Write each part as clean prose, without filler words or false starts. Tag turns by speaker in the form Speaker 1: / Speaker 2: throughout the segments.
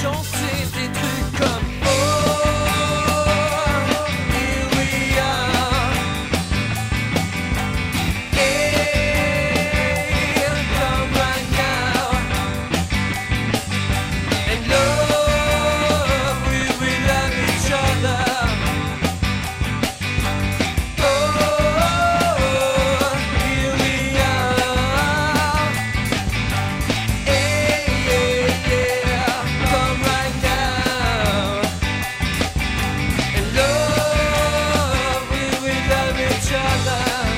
Speaker 1: chanter des trucs comme oh, here we are. Hey, come right now. And love, we will love each other. Oh, here we are. Hey, yeah, come right now. And love, we will love each other.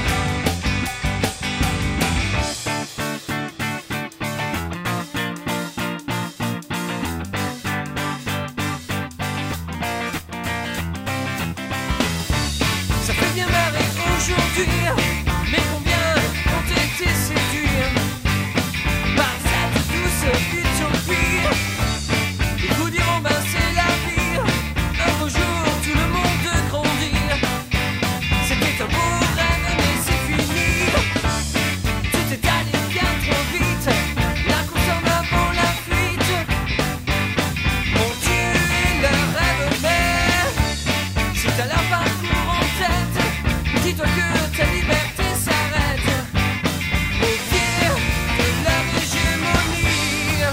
Speaker 1: Ça fait bien marrer aujourd'hui, mais combien ont été séduits par cette douce utopie. Ils vous diront ben c'est la vie, un beau jour tout le monde grandit. C'était un beau rêve mais c'est fini. Tout est allé bien trop vite, la course en avant la fuite. On tue le rêve mais si t'as la parcours en tête, dis-toi que ta liberté s'arrête au pied de la hégémonie.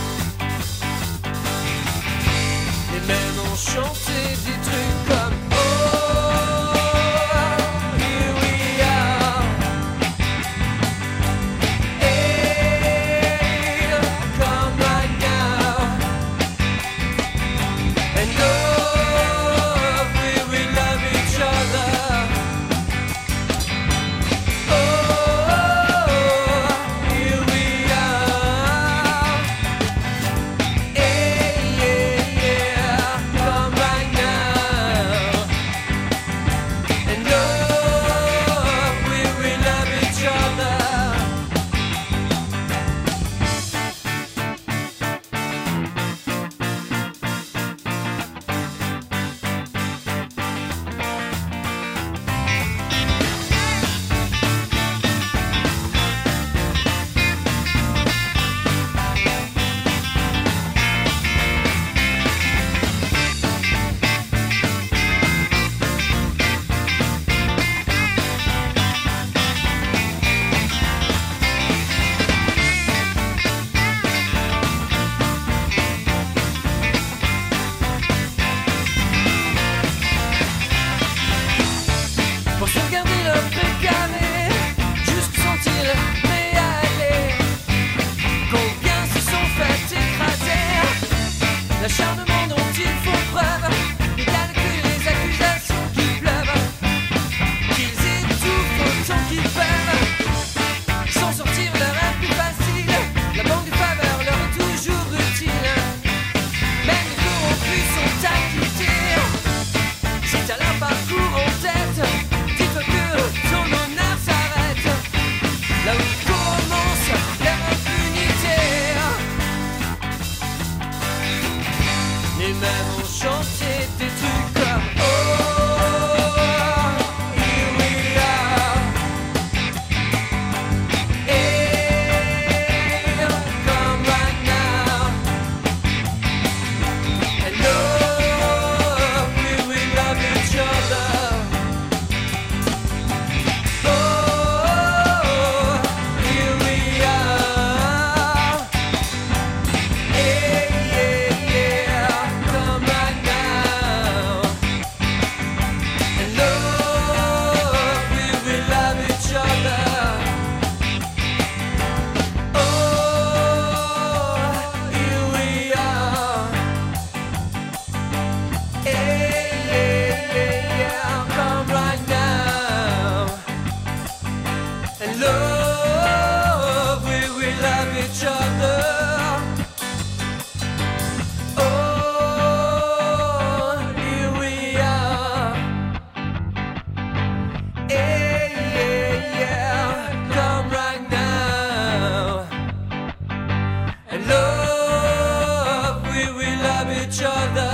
Speaker 1: Les mêmes ont chanté des trucs comme oh, here we are. Hey, come right now. And love, we will love each other. Oh, here we are. Hey, yeah, come right now. And love, we will love each other. Pour sauvegarder le précaré, jusqu'où sont-ils prêts à aller? Combien se sont fait écraser? L'acharnement dont ils font preuve, les calculs, les accusations qui pleuvent, qu'ils étouffent autant qu'ils peuvent. S'en sortir leur est plus facile, la banque des faveurs leur est toujours utile. Même les corrompus sont acquittés. Si t'as leur parcours en tête, dis-toi que ton honneur s'arrête là où commence l'impunité. Les mêmes ont chanté des trucs comme oh, here we are. Hey, come right now. And love, we will love each other. Oh, here we are. Hey, yeah, come right now. And love, we will love each other. Oh, here we are. Hey, yeah, come right now. And love, we will love each other. Oh, here we are. Hey, yeah, come right now. And love, we will love each other.